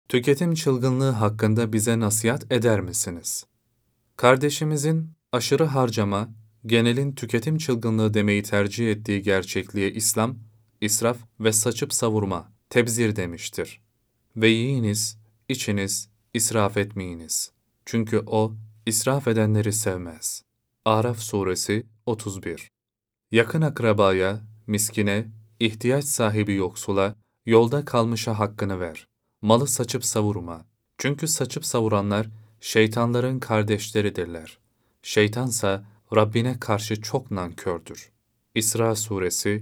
Tüketim çılgınlığı hakkında bize nasihat eder misiniz? Kardeşimizin aşırı harcama, genelin tüketim çılgınlığı demeyi tercih ettiği gerçekliğe İslam, israf ve saçıp savurma, tebzir demiştir. Ve yiyiniz, içiniz, israf etmeyiniz. Çünkü o, israf edenleri sevmez. Araf suresi 31. Yakın akrabaya, miskine, ihtiyaç sahibi yoksula, yolda kalmışa hakkını ver. Malı saçıp savurma. Çünkü saçıp savuranlar şeytanların kardeşleridirler. Şeytansa Rabbine karşı çok nankördür. İsra suresi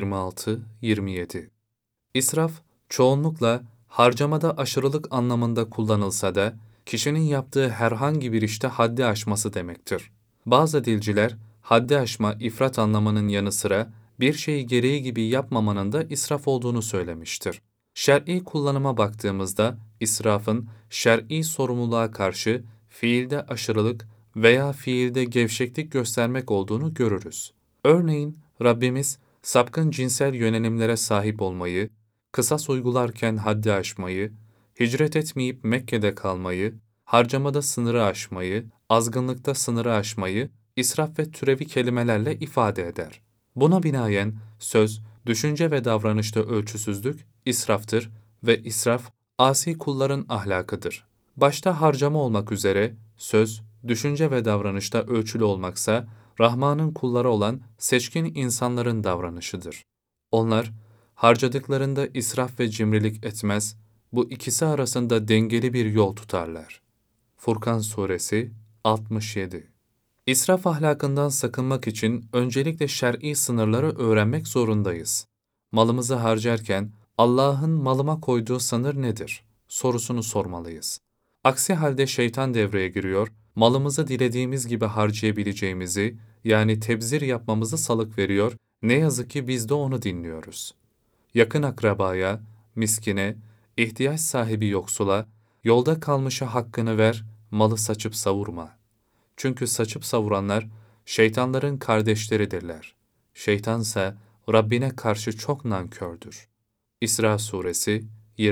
26-27. İsraf, çoğunlukla harcamada aşırılık anlamında kullanılsa da, kişinin yaptığı herhangi bir işte haddi aşması demektir. Bazı dilciler, haddi aşma, ifrat anlamının yanı sıra, bir şeyi gereği gibi yapmamanın da israf olduğunu söylemiştir. Şer'i kullanıma baktığımızda, israfın, şer'i sorumluluğa karşı, fiilde aşırılık veya fiilde gevşeklik göstermek olduğunu görürüz. Örneğin, Rabbimiz, sapkın cinsel yönelimlere sahip olmayı, kısas uygularken haddi aşmayı, hicret etmeyip Mekke'de kalmayı, harcamada sınırı aşmayı, azgınlıkta sınırı aşmayı, israf ve türevi kelimelerle ifade eder. Buna binaen söz, düşünce ve davranışta ölçüsüzlük israftır ve israf, asi kulların ahlakıdır. Başta harcama olmak üzere söz, düşünce ve davranışta ölçülü olmaksa, Rahman'ın kulları olan seçkin insanların davranışıdır. Onlar, harcadıklarında israf ve cimrilik etmez, bu ikisi arasında dengeli bir yol tutarlar. Furkan Suresi 67. İsraf ahlakından sakınmak için öncelikle şer'i sınırları öğrenmek zorundayız. Malımızı harcarken Allah'ın malıma koyduğu sınır nedir sorusunu sormalıyız. Aksi halde şeytan devreye giriyor, malımızı dilediğimiz gibi harcayabileceğimizi, yani tebzir yapmamızı salık veriyor, ne yazık ki biz de onu dinliyoruz. Yakın akrabaya, miskine, ihtiyaç sahibi yoksula, yolda kalmışa hakkını ver, malı saçıp savurma. Çünkü saçıp savuranlar şeytanların kardeşleridirler. Şeytansa Rabbine karşı çok nankördür. İsra suresi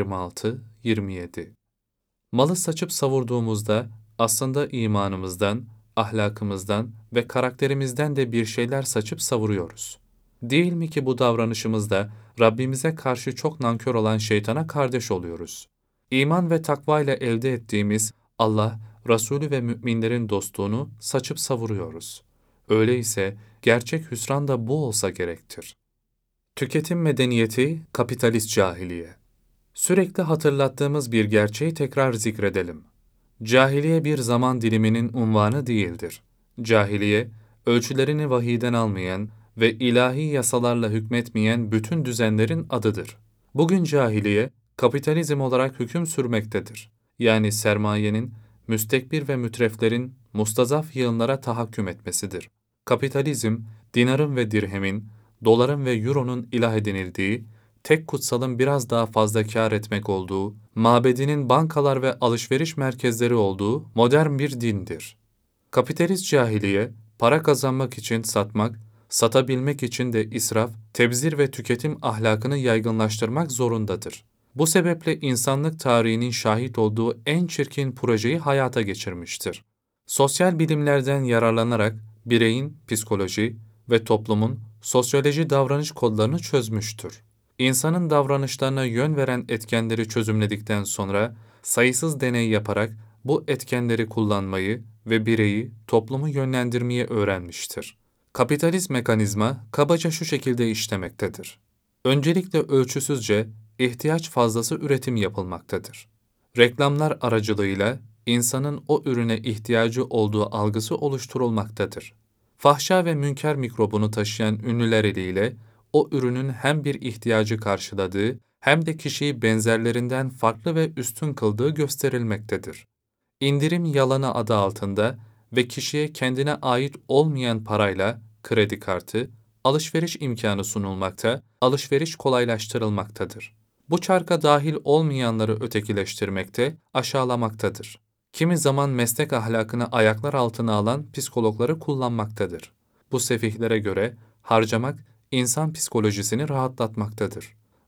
26-27. Malı saçıp savurduğumuzda aslında imanımızdan, ahlakımızdan ve karakterimizden de bir şeyler saçıp savuruyoruz. Değil mi ki bu davranışımızda Rabbimize karşı çok nankör olan şeytana kardeş oluyoruz? İman ve takva ile elde ettiğimiz Allah, Resulü ve müminlerin dostluğunu saçıp savuruyoruz. Öyleyse gerçek hüsran da bu olsa gerektir. Tüketim medeniyeti, kapitalist cahiliye. Sürekli hatırlattığımız bir gerçeği tekrar zikredelim. Cahiliye bir zaman diliminin unvanı değildir. Cahiliye, ölçülerini vahiyden almayan ve ilahi yasalarla hükmetmeyen bütün düzenlerin adıdır. Bugün cahiliye, kapitalizm olarak hüküm sürmektedir. Yani sermayenin, müstekbir ve mütreflerin mustazaf yığınlara tahakküm etmesidir. Kapitalizm, dinarın ve dirhemin, doların ve euronun ilah edinildiği, tek kutsalın biraz daha fazla kâr etmek olduğu, mabedinin bankalar ve alışveriş merkezleri olduğu modern bir dindir. Kapitalist cahiliye, para kazanmak için satmak, satabilmek için de israf, tebzir ve tüketim ahlakını yaygınlaştırmak zorundadır. Bu sebeple insanlık tarihinin şahit olduğu en çirkin projeyi hayata geçirmiştir. Sosyal bilimlerden yararlanarak bireyin psikoloji ve toplumun sosyoloji davranış kodlarını çözmüştür. İnsanın davranışlarına yön veren etkenleri çözümledikten sonra sayısız deney yaparak bu etkenleri kullanmayı ve bireyi, toplumu yönlendirmeye öğrenmiştir. Kapitalist mekanizma kabaca şu şekilde işlemektedir. Öncelikle ölçüsüzce ihtiyaç fazlası üretim yapılmaktadır. Reklamlar aracılığıyla insanın o ürüne ihtiyacı olduğu algısı oluşturulmaktadır. Fahşa ve münker mikrobunu taşıyan ünlüler eliyle o ürünün hem bir ihtiyacı karşıladığı hem de kişiyi benzerlerinden farklı ve üstün kıldığı gösterilmektedir. İndirim yalanı adı altında ve kişiye kendine ait olmayan parayla kredi kartı, alışveriş imkanı sunulmakta, alışveriş kolaylaştırılmaktadır. Bu çarka dahil olmayanları ötekileştirmekte, aşağılamaktadır. Kimi zaman meslek ahlakını ayaklar altına alan psikologları kullanmaktadır. Bu sefihlere göre harcamak insan psikolojisini rahatlatmaktadır.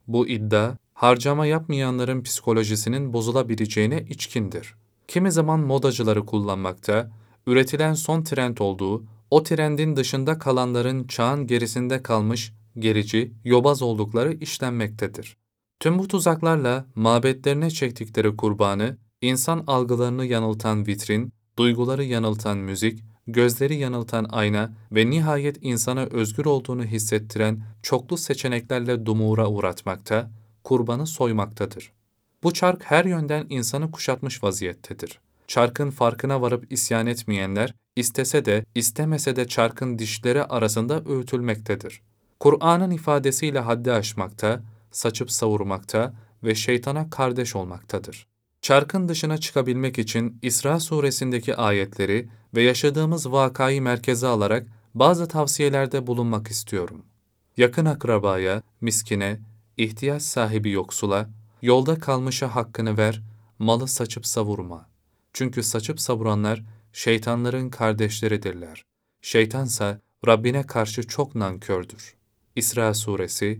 Bu iddia, harcama yapmayanların psikolojisinin bozulabileceğine içkindir. Kimi zaman modacıları kullanmakta, üretilen son trend olduğu, o trendin dışında kalanların çağın gerisinde kalmış, gerici, yobaz oldukları işlenmektedir. Tüm bu tuzaklarla mabetlerine çektikleri kurbanı, insan algılarını yanıltan vitrin, duyguları yanıltan müzik, gözleri yanıltan ayna ve nihayet insana özgür olduğunu hissettiren çoklu seçeneklerle dumura uğratmakta, kurbanı soymaktadır. Bu çark her yönden insanı kuşatmış vaziyettedir. Çarkın farkına varıp isyan etmeyenler, istese de istemese de çarkın dişleri arasında öğütülmektedir. Kur'an'ın ifadesiyle haddi aşmakta, saçıp savurmakta ve şeytana kardeş olmaktadır. Çarkın dışına çıkabilmek için İsra suresindeki ayetleri ve yaşadığımız vakayı merkeze alarak bazı tavsiyelerde bulunmak istiyorum. Yakın akrabaya, miskine, ihtiyaç sahibi yoksula, yolda kalmışa hakkını ver, malı saçıp savurma. Çünkü saçıp savuranlar şeytanların kardeşleridirler. Şeytansa Rabbine karşı çok nankördür. İsra suresi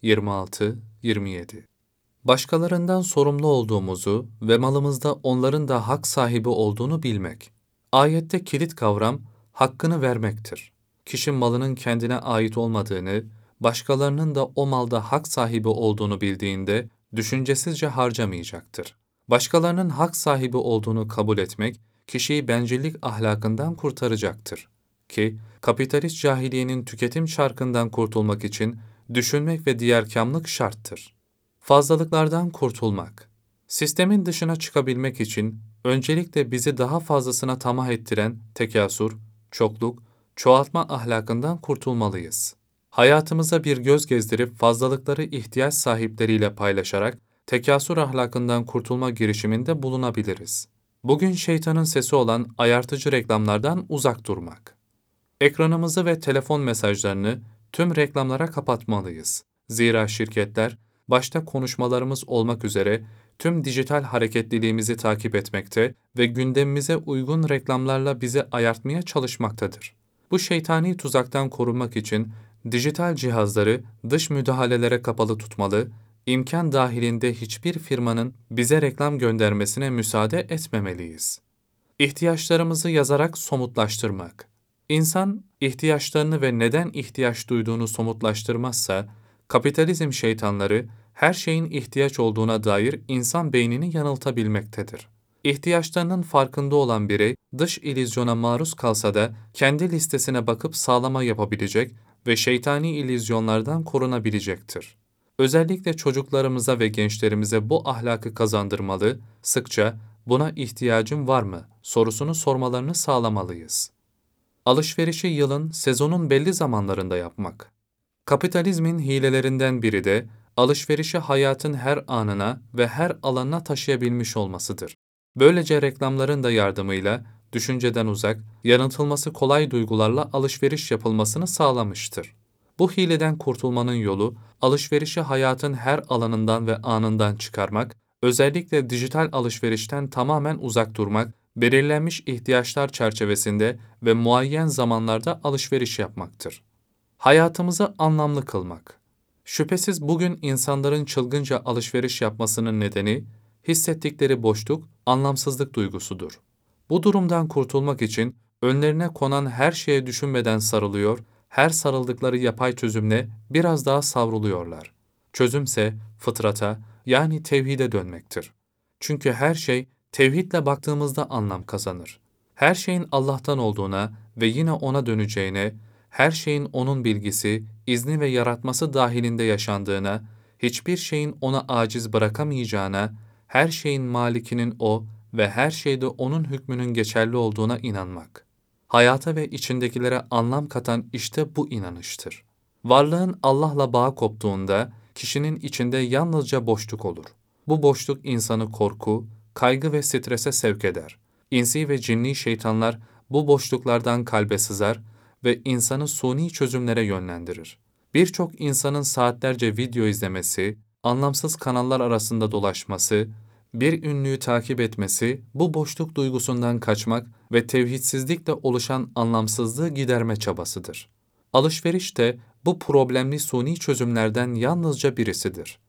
26-27. Başkalarından sorumlu olduğumuzu ve malımızda onların da hak sahibi olduğunu bilmek. Ayette kilit kavram hakkını vermektir. Kişi malının kendine ait olmadığını, başkalarının da o malda hak sahibi olduğunu bildiğinde düşüncesizce harcamayacaktır. Başkalarının hak sahibi olduğunu kabul etmek, kişiyi bencillik ahlakından kurtaracaktır. Ki kapitalist cahiliyenin tüketim çarkından kurtulmak için düşünmek ve diğerkamlık şarttır. Fazlalıklardan kurtulmak. Sistemin dışına çıkabilmek için öncelikle bizi daha fazlasına tamah ettiren tekâsür, çokluk, çoğaltma ahlakından kurtulmalıyız. Hayatımıza bir göz gezdirip fazlalıkları ihtiyaç sahipleriyle paylaşarak tekâsür ahlakından kurtulma girişiminde bulunabiliriz. Bugün şeytanın sesi olan ayartıcı reklamlardan uzak durmak. Ekranımızı ve telefon mesajlarını tüm reklamlara kapatmalıyız. Zira şirketler, başta konuşmalarımız olmak üzere tüm dijital hareketliliğimizi takip etmekte ve gündemimize uygun reklamlarla bizi ayartmaya çalışmaktadır. Bu şeytani tuzaktan korunmak için dijital cihazları dış müdahalelere kapalı tutmalı, imkan dahilinde hiçbir firmanın bize reklam göndermesine müsaade etmemeliyiz. İhtiyaçlarımızı yazarak somutlaştırmak. İnsan, ihtiyaçlarını ve neden ihtiyaç duyduğunu somutlaştırmazsa, kapitalizm şeytanları her şeyin ihtiyaç olduğuna dair insan beynini yanıltabilmektedir. İhtiyaçlarının farkında olan biri, dış illüzyona maruz kalsa da kendi listesine bakıp sağlama yapabilecek ve şeytani illüzyonlardan korunabilecektir. Özellikle çocuklarımıza ve gençlerimize bu ahlakı kazandırmalı, sıkça "Buna ihtiyacın var mı?" sorusunu sormalarını sağlamalıyız. Alışverişi yılın, sezonun belli zamanlarında yapmak. Kapitalizmin hilelerinden biri de alışverişi hayatın her anına ve her alanına taşıyabilmiş olmasıdır. Böylece reklamların da yardımıyla düşünceden uzak, yanıltılması kolay duygularla alışveriş yapılmasını sağlamıştır. Bu hileden kurtulmanın yolu, alışverişi hayatın her alanından ve anından çıkarmak, özellikle dijital alışverişten tamamen uzak durmak, belirlenmiş ihtiyaçlar çerçevesinde ve muayyen zamanlarda alışveriş yapmaktır. Hayatımızı anlamlı kılmak. Şüphesiz bugün insanların çılgınca alışveriş yapmasının nedeni, hissettikleri boşluk, anlamsızlık duygusudur. Bu durumdan kurtulmak için önlerine konan her şeye düşünmeden sarılıyor, her sarıldıkları yapay çözümle biraz daha savruluyorlar. Çözümse fıtrata, yani tevhide dönmektir. Çünkü her şey tevhidle baktığımızda anlam kazanır. Her şeyin Allah'tan olduğuna ve yine O'na döneceğine, her şeyin O'nun bilgisi, izni ve yaratması dahilinde yaşandığına, hiçbir şeyin O'na aciz bırakamayacağına, her şeyin malikinin O ve her şeyde O'nun hükmünün geçerli olduğuna inanmak. Hayata ve içindekilere anlam katan işte bu inanıştır. Varlığın Allah'la bağı koptuğunda, kişinin içinde yalnızca boşluk olur. Bu boşluk insanı korku, kaygı ve strese sevk eder. İnsi ve cinni şeytanlar bu boşluklardan kalbe sızar ve insanı suni çözümlere yönlendirir. Birçok insanın saatlerce video izlemesi, anlamsız kanallar arasında dolaşması, bir ünlüyü takip etmesi, bu boşluk duygusundan kaçmak ve tevhidsizlikle oluşan anlamsızlığı giderme çabasıdır. Alışveriş de bu problemli suni çözümlerden yalnızca birisidir.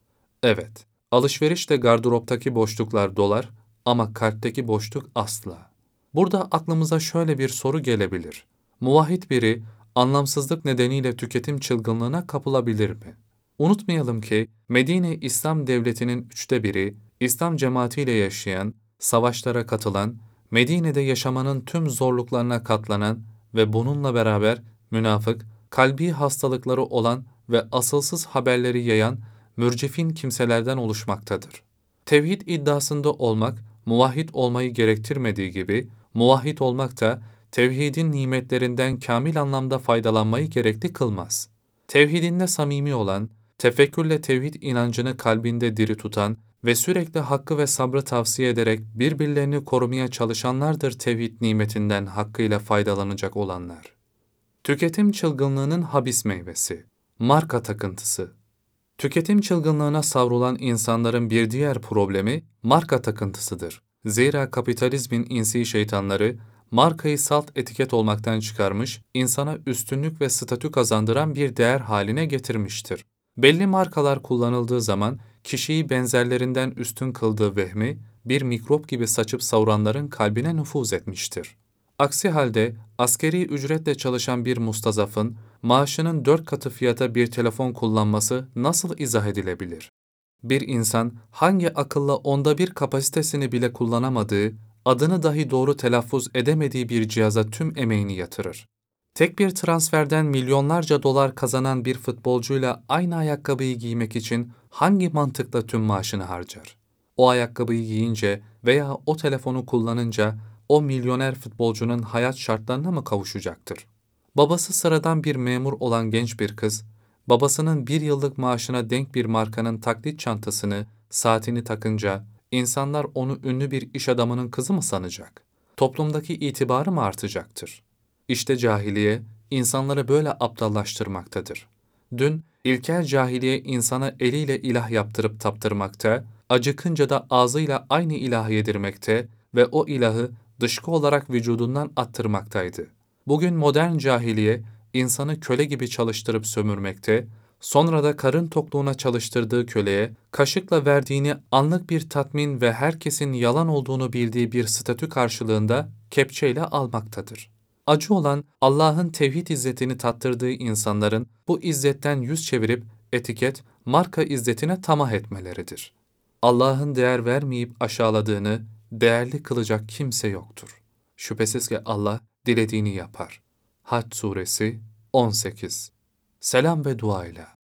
Evet, alışverişte gardıroptaki boşluklar dolar ama kalpteki boşluk asla. Burada aklımıza şöyle bir soru gelebilir. Muvahhid biri anlamsızlık nedeniyle tüketim çılgınlığına kapılabilir mi? Unutmayalım ki Medine İslam Devleti'nin 1/3'ü İslam cemaatiyle yaşayan, savaşlara katılan, Medine'de yaşamanın tüm zorluklarına katlanan ve bununla beraber münafık, kalbi hastalıkları olan ve asılsız haberleri yayan mürcefin kimselerden oluşmaktadır. Tevhid iddiasında olmak, muvahhid olmayı gerektirmediği gibi, muvahhid olmak da tevhidin nimetlerinden kamil anlamda faydalanmayı gerekli kılmaz. Tevhidinde samimi olan, tefekkürle tevhid inancını kalbinde diri tutan ve sürekli hakkı ve sabrı tavsiye ederek birbirlerini korumaya çalışanlardır tevhid nimetinden hakkıyla faydalanacak olanlar. Tüketim çılgınlığının habis meyvesi, marka takıntısı. Tüketim çılgınlığına savrulan insanların bir diğer problemi marka takıntısıdır. Zira kapitalizmin insi şeytanları markayı salt etiket olmaktan çıkarmış, insana üstünlük ve statü kazandıran bir değer haline getirmiştir. Belli markalar kullanıldığı zaman kişiyi benzerlerinden üstün kıldığı vehmi bir mikrop gibi saçıp savuranların kalbine nüfuz etmiştir. Aksi halde askeri ücretle çalışan bir mustazafın maaşının 4 katı fiyata bir telefon kullanması nasıl izah edilebilir? Bir insan hangi akılla onda bir kapasitesini bile kullanamadığı, adını dahi doğru telaffuz edemediği bir cihaza tüm emeğini yatırır? Tek bir transferden milyonlarca dolar kazanan bir futbolcuyla aynı ayakkabıyı giymek için hangi mantıkla tüm maaşını harcar? O ayakkabıyı giyince veya o telefonu kullanınca o milyoner futbolcunun hayat şartlarına mı kavuşacaktır? Babası sıradan bir memur olan genç bir kız, babasının bir yıllık maaşına denk bir markanın taklit çantasını, saatini takınca, insanlar onu ünlü bir iş adamının kızı mı sanacak? Toplumdaki itibarı mı artacaktır? İşte cahiliye, insanları böyle aptallaştırmaktadır. Dün, ilkel cahiliye insana eliyle ilah yaptırıp taptırmakta, acıkınca da ağzıyla aynı ilahı yedirmekte ve o ilahı dışkı olarak vücudundan attırmaktaydı. Bugün modern cahiliye, insanı köle gibi çalıştırıp sömürmekte, sonra da karın tokluğuna çalıştırdığı köleye, kaşıkla verdiğini anlık bir tatmin ve herkesin yalan olduğunu bildiği bir statü karşılığında kepçeyle almaktadır. Acı olan Allah'ın tevhid izzetini tattırdığı insanların bu izzetten yüz çevirip etiket, marka izzetine tamah etmeleridir. Allah'ın değer vermeyip aşağıladığını değerli kılacak kimse yoktur. Şüphesiz ki Allah dilediğini yapar. Hac Suresi 18. Selam ve dua ile.